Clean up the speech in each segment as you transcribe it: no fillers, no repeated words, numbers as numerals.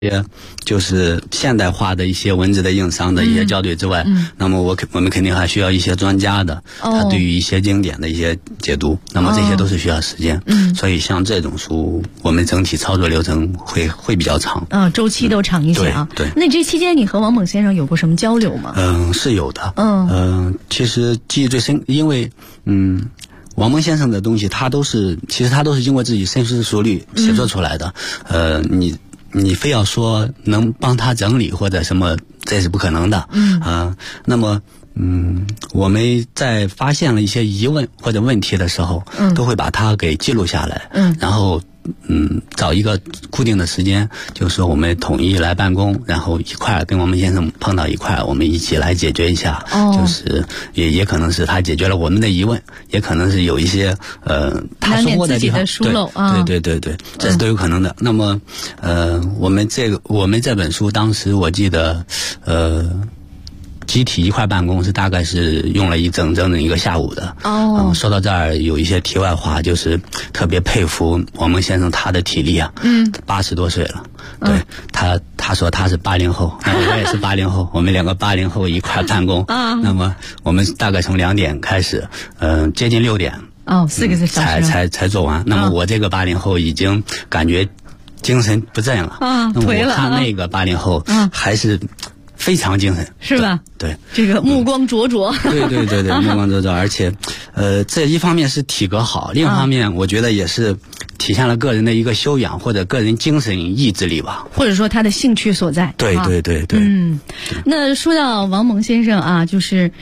些就是现代化的一些文字的硬伤的一些校对之外，那么我们肯定还需要一些专家的，他对于一些经典的一些解读，那么这些都是需要时间，所以像这种书，我们整体操作流程会比较长， 周期都长一些啊。 对。 那这期间你和王猛先生有过什么交流吗？ 是有的。其实记忆最深，因为王蒙先生的东西，其实他都是经过自己深思熟虑写作出来的。你非要说能帮他整理或者什么，这是不可能的。那么我们在发现了一些疑问或者问题的时候，都会把它给记录下来。然后找一个固定的时间，就是说我们统一来办公，然后一块跟王蒙先生碰到一块，我们一起来解决一下。就是也可能是他解决了我们的疑问，也可能是有一些他说过的地方，对，这是都有可能的。那么我们这本书当时我记得集体一块办公是大概是用了一整的一个下午的。说到这儿有一些题外话，就是特别佩服王蒙先生他的体力啊，80多岁了。对，他说他是80后，我也是80后，我们两个80后一块办公。那么我们大概从2点开始，接近6点 4个小时才做完。那么我这个80后已经感觉精神不振了。那么我看那个80后还是非常精神， 是吧？ 对， 这个目光灼灼。 对，目光灼灼，而且，这一方面是体格好，另一方面我觉得也是体现了个人的一个修养或者个人精神意志力吧， 或者说他的兴趣所在。 对。 那说到王蒙先生啊，就是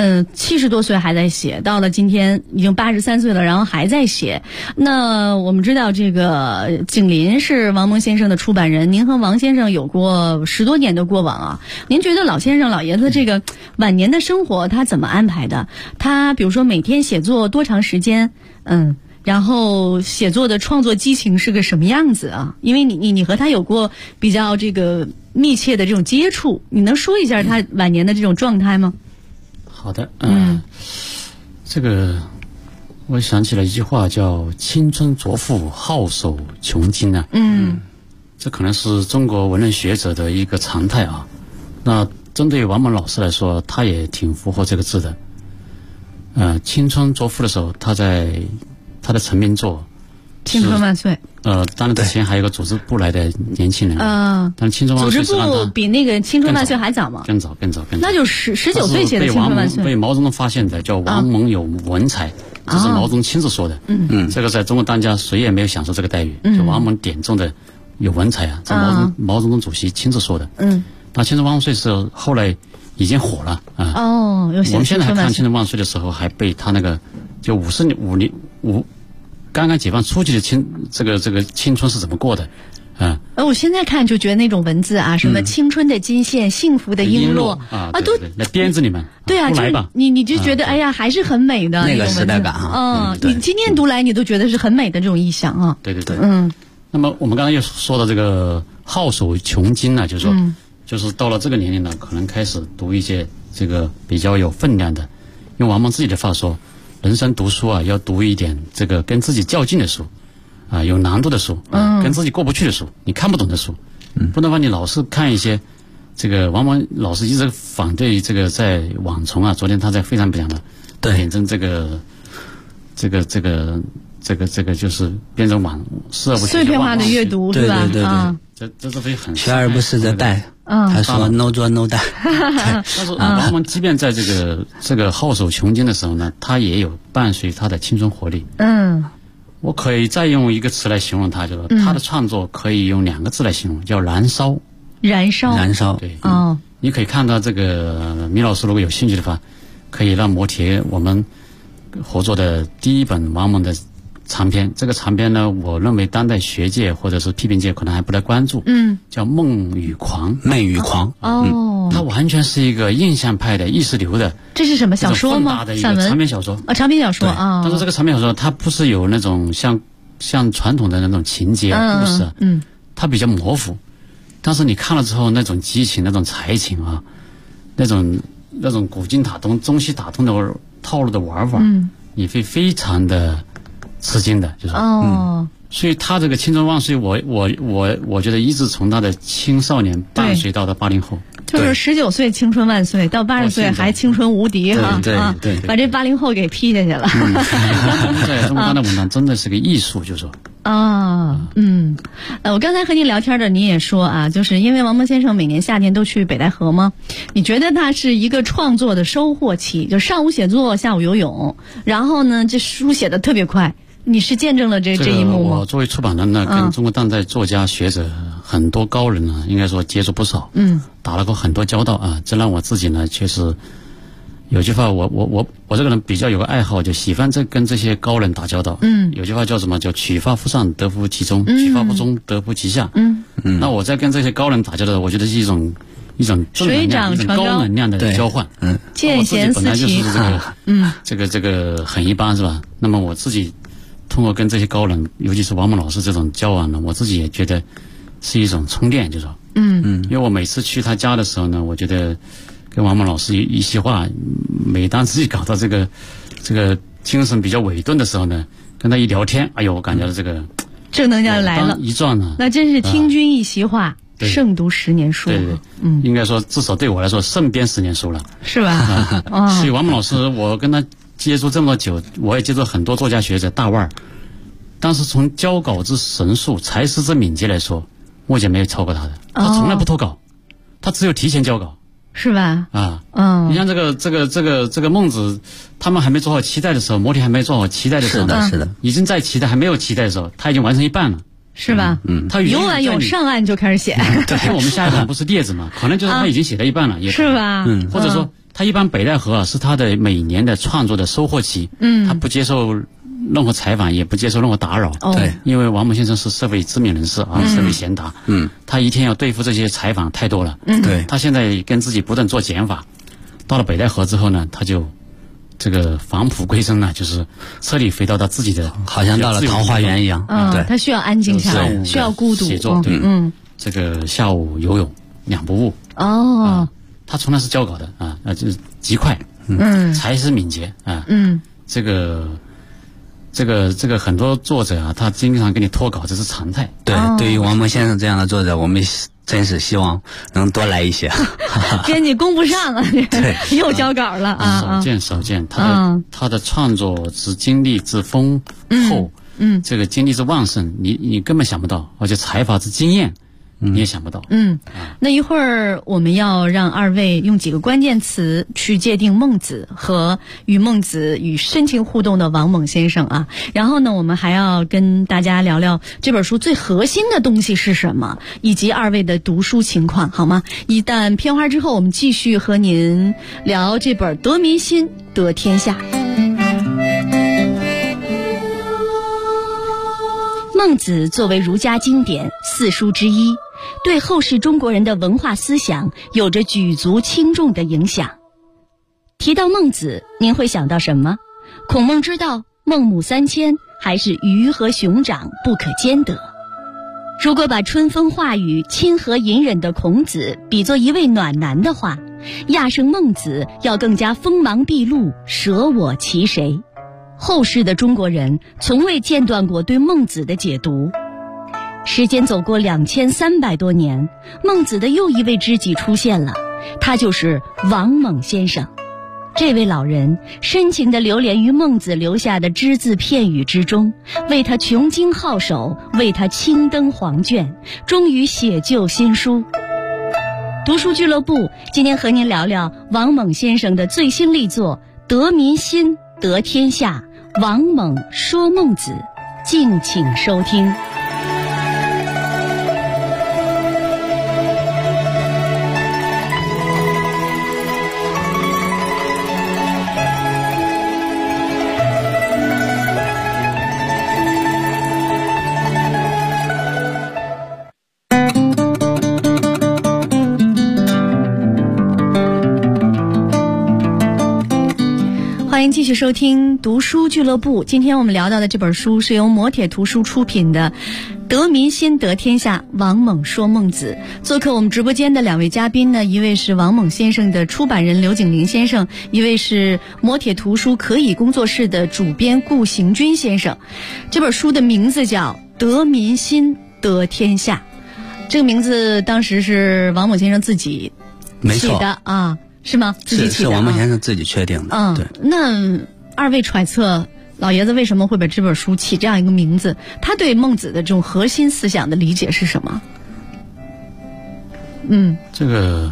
70多岁还在写，到了今天已经83岁了，然后还在写。那我们知道这个景林是王蒙先生的出版人，您和王先生有过10多年的过往啊。您觉得老先生老爷子这个晚年的生活他怎么安排的？他比如说每天写作多长时间？然后写作的创作激情是个什么样子啊？因为你和他有过比较这个密切的这种接触，你能说一下他晚年的这种状态吗？ 好的，这个我想起了一句话，叫青春卓富，好手穷经啊。这可能是中国文人学者的一个常态啊。那针对王蒙老师来说，他也挺符合这个字的。青春卓富的时候，他在他的成名作青春万岁。 当然之前还有个组织部来的年轻人。但青春万岁组织部比那个青春万岁还早吗？ 更早。 那就19岁写的青春万岁。 被毛泽东发现的，叫王蒙有文采，这是毛泽东亲自说的。这个在中国当家谁也没有享受这个待遇。就王蒙点中的有文采啊，这毛泽东主席亲自说的。那青春万岁是后来已经火了啊。我们现在还看青春万岁的时候，还被他那个就55年刚刚解放初期的这个青春是怎么过的我现在看就觉得那种文字啊，什么青春的金线，幸福的璎珞都在鞭子里面。 对啊，就是你就觉得哎呀，还是很美的那个时代感啊。 你今天读来，你都觉得是很美的这种意象啊。 对。那么我们刚才又说到这个好手穷经呢，就是说，就是到了这个年龄呢，可能开始读一些这个比较有分量的。用王蒙自己的话说，人生读书啊，要读一点这个跟自己较劲的书，有难度的书，跟自己过不去的书，你看不懂的书，不能把你老是看一些这个王蒙老师一直反对这个在网虫啊，昨天他在非常讲的，点证这个就是变成网视而不碎片化的阅读是吧？ 对， 这是非很学而不思则殆。他说 no 做 no die。 但是王蒙即便在这个好手穷经的时候呢，他也有伴随他的青春活力。我可以再用一个词来形容他，就是他的创作可以用2个字来形容，叫燃烧。 燃烧。 对。你可以看到这个米老师如果有兴趣的话，可以让磨铁我们合作的第一本王蒙的长篇。这个长篇呢，我认为当代学界或者是批评界可能还不太关注。叫《梦与狂》。它完全是一个印象派的意识流的。 这是什么小说吗？ 散文？长篇小说。 长篇小说啊。 但是这个长篇小说它不是有那种像传统的那种情节故事，它比较模糊。但是你看了之后，那种激情、那种才情啊，那种古今打通、中西打通的套路的玩法，你会非常的吃惊的，就是所以他这个青春万岁，我觉得一直从他的青少年伴随到80后。 就是19岁青春万岁，到80岁还青春无敌哈啊！对， 把这80后给批下去了。 在中国当代文坛真的是个艺术，就说。 我刚才和您聊天的，你也说啊，就是因为王蒙先生每年夏天都去北戴河吗？你觉得那是一个创作的收获期，就上午写作，下午游泳，然后呢，这书写的特别快。你是见证了这一幕吗？ 我作为出版人呢，跟中国当代作家学者很多高人呢，应该说接触不少，打了过很多交道啊。这让我自己呢，确实有句话，我这个人比较有个爱好，就喜欢跟这些高人打交道。有句话叫什么？叫取法乎上，得乎其中；取法乎中，得乎其下。那我在跟这些高人打交道，我觉得是一种正能量、一种高能量的交换。 见贤思齐。 本来就是这个很一般是吧？那么我自己通过跟这些高人，尤其是王蒙老师这种交往呢，我自己也觉得是一种充电，就是说，因为我每次去他家的时候呢，我觉得跟王蒙老师一席话，每当自己搞到这个精神比较萎顿的时候呢，跟他一聊天，哎呦，我感觉到这个正能量来了， 一转呢， 那真是听君一席话，胜读10年书。 对，应该说至少对我来说胜编10年书了， 是吧？ 所以王蒙老师，我跟他接触这么久，我也接触很多作家学者大腕儿，但是从交稿之神速、才识之敏捷来说，目前没有超过他的。他从来不脱稿，他只有提前交稿， 是吧？ 你像这个孟子，他们还没做好期待的时候，摩铁还没做好期待的时候， 是的， 已经在期待还没有期待的时候，他已经完成一半了， 是吧？ 他有完有上岸就开始写。 对，因为我们下一版不是列子嘛，可能就是他已经写了一半了，也是吧？ 或者说。他一般北戴河是他的每年的创作的收获期，他不接受任何采访，也不接受任何打扰， 对， 因为王蒙先生是社会知名人士啊，社会贤达，他一天要对付这些采访太多了， 对， 他现在跟自己不断做减法，到了北戴河之后呢，他就这个返璞归真了，就是彻底回到他自己的， 好像到了桃花源一样， 对，他需要安静下来，需要孤独写作，对，这个下午游泳2不误，他从来是交稿的啊，就是极快，才识敏捷啊，这个很多作者啊，他经常给你脱稿，这是常态。 对，对于王蒙先生这样的作者，我们真是希望能多来一些。 编辑供不上啊，又交稿了啊， 少见，他的创作之精力之丰厚，这个精力之旺盛，你根本想不到，而且采访之经验。你也想不到。 那一会儿我们要让二位用几个关键词去界定孟子和与孟子与深情互动的王蒙先生啊。然后呢，我们还要跟大家聊聊这本书最核心的东西是什么，以及二位的读书情况，好吗？一旦片花之后，我们继续和您聊这本《得民心得天下》。孟子作为儒家经典4书之一，对后世中国人的文化思想有着举足轻重的影响。提到孟子，您会想到什么？孔孟之道，孟母3000，还是鱼和熊掌不可兼得？如果把春风化雨、亲和隐忍的孔子比作一位暖男的话，亚圣孟子要更加锋芒毕露，舍我其谁。后世的中国人从未间断过对孟子的解读。时间走过2300多年，孟子的又一位知己出现了，他就是王蒙先生。这位老人深情地流连于孟子留下的只字片语之中，为他穷经皓首，为他亲登黄卷，终于写就新书。读书俱乐部今天和您聊聊王蒙先生的最新力作《得民心得天下》，王蒙说孟子，敬请收听。欢迎继续收听读书俱乐部。今天我们聊到的这本书是由磨铁图书出品的《得民心得天下》，王蒙说孟子。做客我们直播间的2位嘉宾呢，一位是王蒙先生的出版人刘景林先生，一位是磨铁图书可以工作室的主编顾行军先生。这本书的名字叫《 得民心得天下。这个名字当时是王蒙先生自己起的啊，是吗？自己起的， 是王蒙先生自己确定的。对。 那二位揣测老爷子为什么会把这本书起这样一个名字？他对孟子的这种核心思想的理解是什么？ 这个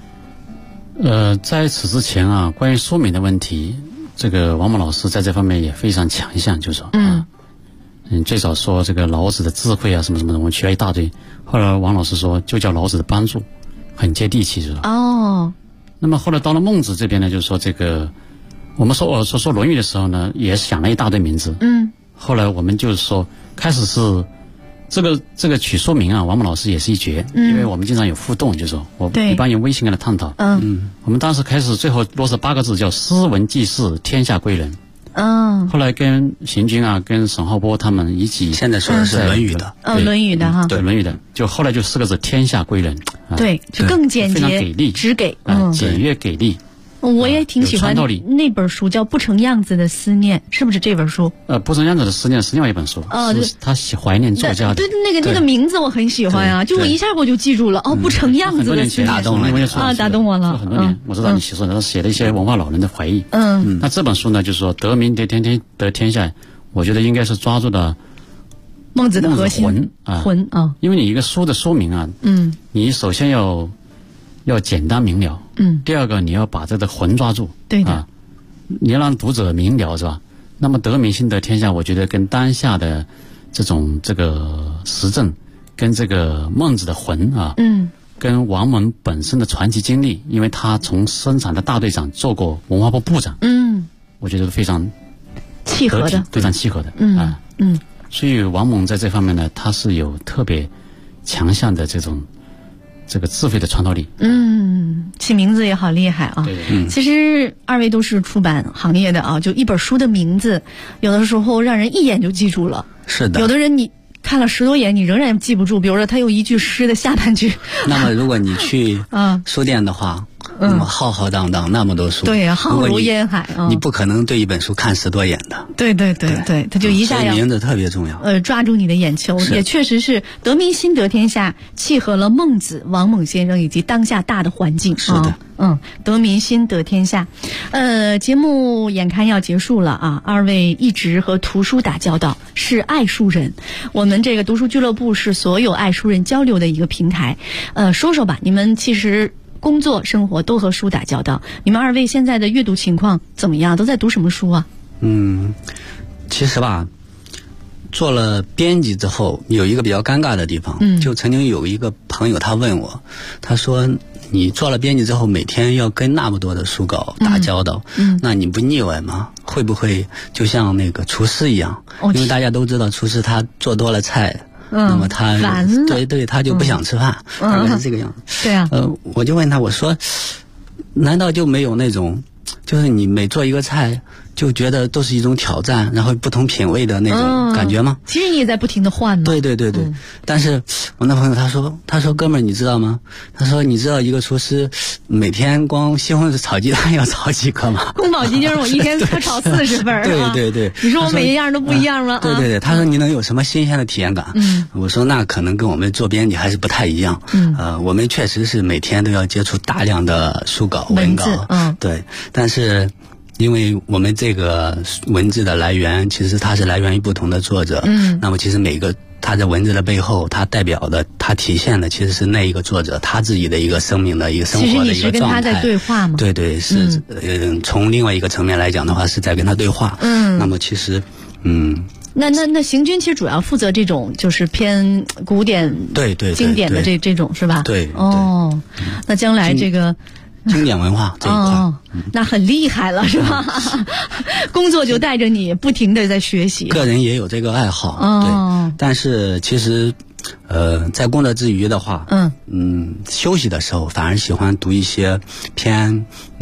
在此之前啊，关于书名的问题，这个王蒙老师在这方面也非常强项，就是说最早说这个老子的智慧啊什么什么的，我们取了一大堆。后来王老师说就叫老子的帮助，很接地气，是吧？ 哦。 那么后来到了孟子这边呢，就是说这个我们说论语的时候呢，也想了一大堆名字。后来我们就是说开始是这个取书名啊，王蒙老师也是一绝，因为我们经常有互动，就是说我一般用微信跟他探讨。我们当时开始最后落实8个字，叫斯文济世，天下归仁。后来跟邢军啊，跟沈浩波他们一起， 现在说的是《论语》的， 论语》的哈， 对，《论语》的，就后来就4个字，天下归仁。 对，就更简洁， 非常给力， 只给， 简约给力。 我也挺喜欢那本书，叫《不成样子的思念》，是不是这本书？ 不成样子的思念是另外一本书，是他怀念作家的。 对，那个名字我很喜欢啊，就我一下我就记住了。不成样子的思念， 打动了打动我了。 很多年，我知道你写了一些文化老人的怀忆。那这本书呢，就是说得民得天下，我觉得应该是抓住了孟子的核心魂啊。 因为你一个书的书名啊，你首先要简单明了，第二个你要把这个魂抓住， 对的， 你要让读者明了，是吧？那么得民心得天下，我觉得跟当下的这个时政，跟这个孟子的魂啊，跟王蒙本身的传奇经历，因为他从生产的大队长做过文化部部长，我觉得非常契合的， 非常契合的，所以王蒙在这方面呢，他是有特别强项的这个智慧的穿透力。 起名字也好厉害啊。其实二位都是出版行业的啊，就一本书的名字有的时候让人一眼就记住了。 是的。 有的人你看了10多眼你仍然记不住，比如说他有一句诗的下半句。 那么如果你去书店的话，那么浩浩荡荡那么多书， 对，浩如烟海你不可能对一本书看10多眼的。 对，他就一下要名字特别重要， 抓住你的眼球，也确实是得民心得天下，契合了孟子、王蒙先生以及当下大的环境。 是的， 得民心得天下。节目眼看要结束了啊，二位一直和图书打交道，是爱书人。我们这个读书俱乐部是所有爱书人交流的一个平台。说说吧，你们其实工作生活都和书打交道，你们二位现在的阅读情况怎么样？都在读什么书啊？ 其实吧，做了编辑之后有一个比较尴尬的地方，就曾经有一个朋友他问我，他说你做了编辑之后每天要跟那么多的书稿打交道，那你不腻歪吗？会不会就像那个厨师一样？因为大家都知道厨师他做多了菜，那么他对他就不想吃饭，大概是这个样子。 对啊。 我就问他，我说难道就没有那种就是你每做一个菜就觉得都是一种挑战，然后不同品味的那种感觉吗？ 其实你也在不停的换嘛。 对。但是我那朋友他说哥们儿你知道吗？他说你知道一个厨师每天光西红柿炒鸡蛋要炒几个吗？ 宫保鸡丁我一天可炒40份啊。 对。 你说我每一样都不一样吗？ 对。他说你能有什么新鲜的体验感？我说那可能跟我们做编辑还是不太一样。我们确实是每天都要接触大量的书稿文稿。对，但是因为我们这个文字的来源其实它是来源于不同的作者，那么其实每个他在文字的背后，他代表的他体现的其实是那一个作者他自己的一个生命的一个生活的一个状态。其实你是跟他在对话吗？ 对，是从另外一个层面来讲的话是在跟他对话。那么其实那邢军其实主要负责这种就是偏古典对经典的这种是吧？ 对。 那将来这个经典文化这一块， 那很厉害了是吧？工作就带着你不停的在学习。 个人也有这个爱好，对。但是其实在工作之余的话，休息的时候反而喜欢读一些偏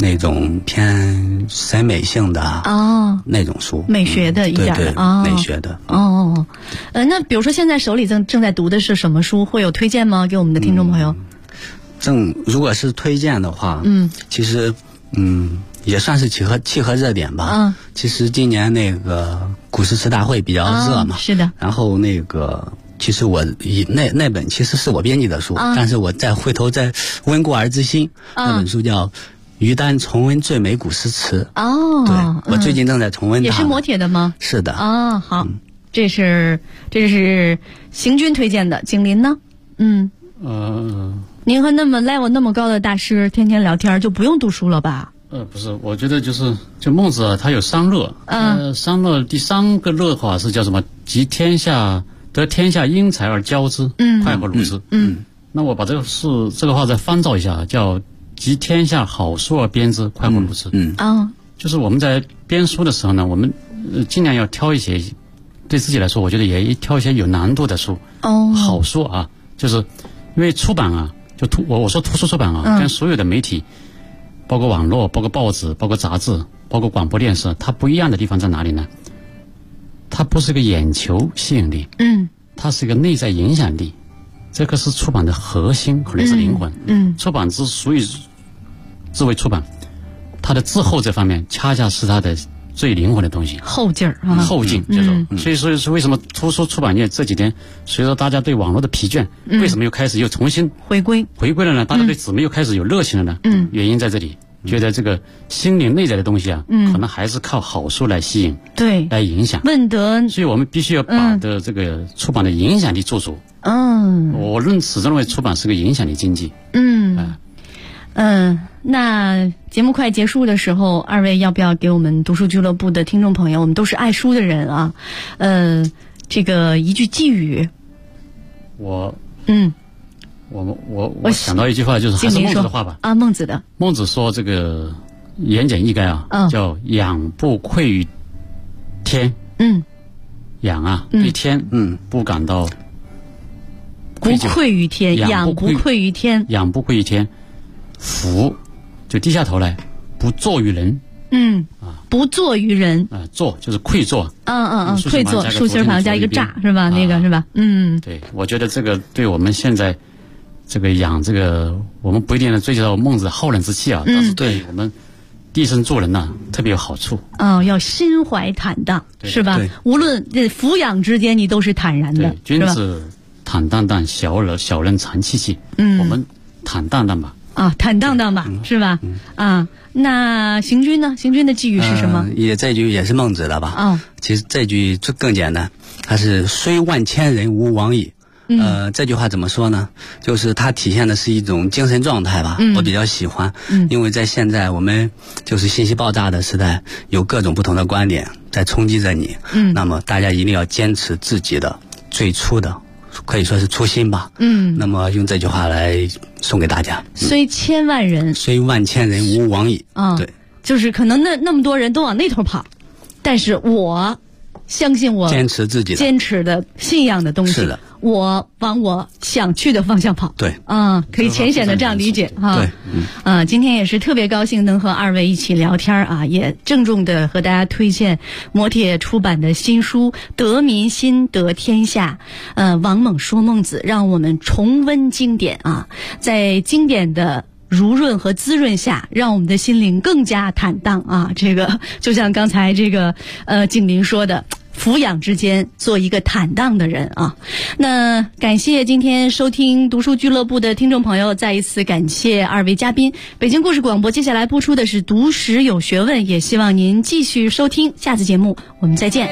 审美性的那种书， 美学的一点的美学的。 那比如说现在手里正在读的是什么书？会有推荐吗？给我们的听众朋友？ 如果是推荐的话，其实也算是契合热点吧。其实今年那个古诗词大会比较热嘛， 是的。 然后那个其实我那本其实是我编辑的书，但是我再回头再温故而知新，那本书叫于丹重温最美古诗词。对，我最近正在重温它。 也是磨铁的吗？ 是的。 好，这是邢军推荐的。景林呢？您和那么 level 那么高的大师天天聊天，就不用读书了吧？ 不是，我觉得就孟子啊，他有三乐。三乐第三个乐的话是叫什么？得天下英才而教之，快活如之。那我把这个话再翻造一下，叫集天下好书而编之，快活如之。就是我们在编书的时候呢，我们尽量要挑一些，对自己来说，我觉得也挑一些有难度的书。好书啊，就是因为出版啊，我说图书出版啊，跟所有的媒体，包括网络，包括报纸，包括杂志，包括广播电视，它不一样的地方在哪里呢？它不是个眼球吸引力，它是一个内在影响力，这个是出版的核心，可能是灵魂。出版之为出版，它的滞后这方面，恰恰是它的最灵魂的东西， 后劲儿后劲这种。所以说为什么图书出版业这几天随着大家对网络的疲倦，为什么又开始又重新回归了呢？大家对纸媒又开始有热情了呢？原因在这里，觉得这个心灵内在的东西啊，可能还是靠好书来吸引，对，来影响。所以我们必须要把的这个出版的影响力做足。我始终认为出版是个影响力经济。 那节目快结束的时候，二位要不要给我们读书俱乐部的听众朋友，我们都是爱书的人啊，这个一句寄语。我想到一句话，就是还是孟子的话吧。 孟子的。 孟子说这个言简意赅啊，叫仰不愧于天。仰啊，对天不感到不愧于天，仰不愧于天， 仰不愧于天。俯就低下头来，不作于人。 不作于人。 作就是愧作。 愧作，竖心旁加一个诈，是吧？那个是吧？ 对，我觉得这个对我们现在这个养这个，我们不一定能追求到孟子浩然之气啊，但是对我们第一生做人呢，特别有好处。 要心怀坦荡，是吧？无论俯仰之间，你都是坦然的。 君子坦荡荡，小人长戚戚。我们坦荡荡吧。 坦荡荡吧，是吧？那邢军呢？邢军的寄语是什么？ 这句也是孟子的吧？其实这句就更简单，它是虽万千人吾往矣。这句话怎么说呢？就是它体现的是一种精神状态吧。我比较喜欢，因为在现在我们就是信息爆炸的时代，有各种不同的观点在冲击着你。那么大家一定要坚持自己的最初的，可以说是初心吧。那么用这句话来送给大家。 虽千万人， 虽万千人吾往矣。对， 就是可能那么多人都往那头跑，但是我相信我坚持自己的坚持的信仰的东西。 是的， 我往我想去的方向跑。 对， 可以浅显的这样理解哈。 对， 今天也是特别高兴能和二位一起聊天啊，也郑重的和大家推荐磨铁出版的新书《得民心得天下》。王猛说孟子，让我们重温经典啊，在经典的如润和滋润下，让我们的心灵更加坦荡啊！这个就像刚才这个景林说的，俯仰之间做一个坦荡的人啊。那感谢今天收听读书俱乐部的听众朋友，再一次感谢二位嘉宾。北京故事广播接下来播出的是读史有学问，也希望您继续收听下次节目，我们再见。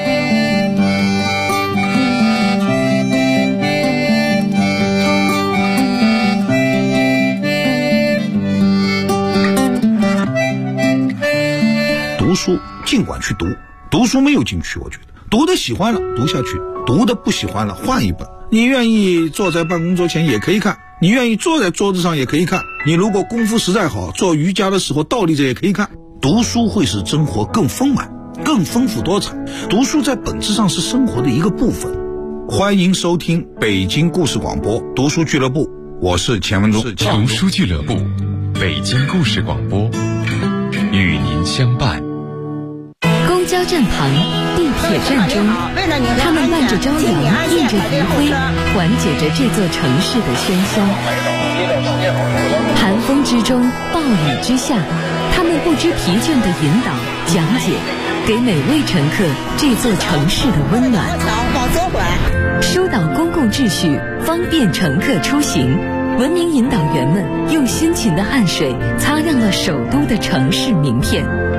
读书尽管去读，读书没有禁区，我觉得读的喜欢了读下去，读的不喜欢了换一本。你愿意坐在办公桌前也可以看，你愿意坐在桌子上也可以看，你如果功夫实在好，做瑜伽的时候倒立着也可以看。读书会使生活更丰满，更丰富多彩。读书在本质上是生活的一个部分。欢迎收听北京故事广播读书俱乐部，我是钱文忠。 读书俱乐部，北京故事广播，与您相伴。 公交站旁，地铁站中，他们伴着朝阳，映着余晖，缓解着这座城市的喧嚣。盘风之中，暴雨之下，他们不知疲倦地引导、讲解，给每位乘客这座城市的温暖。 往左拐， 疏导公共秩序，方便乘客出行。文明引导员们用辛勤的汗水擦亮了首都的城市名片。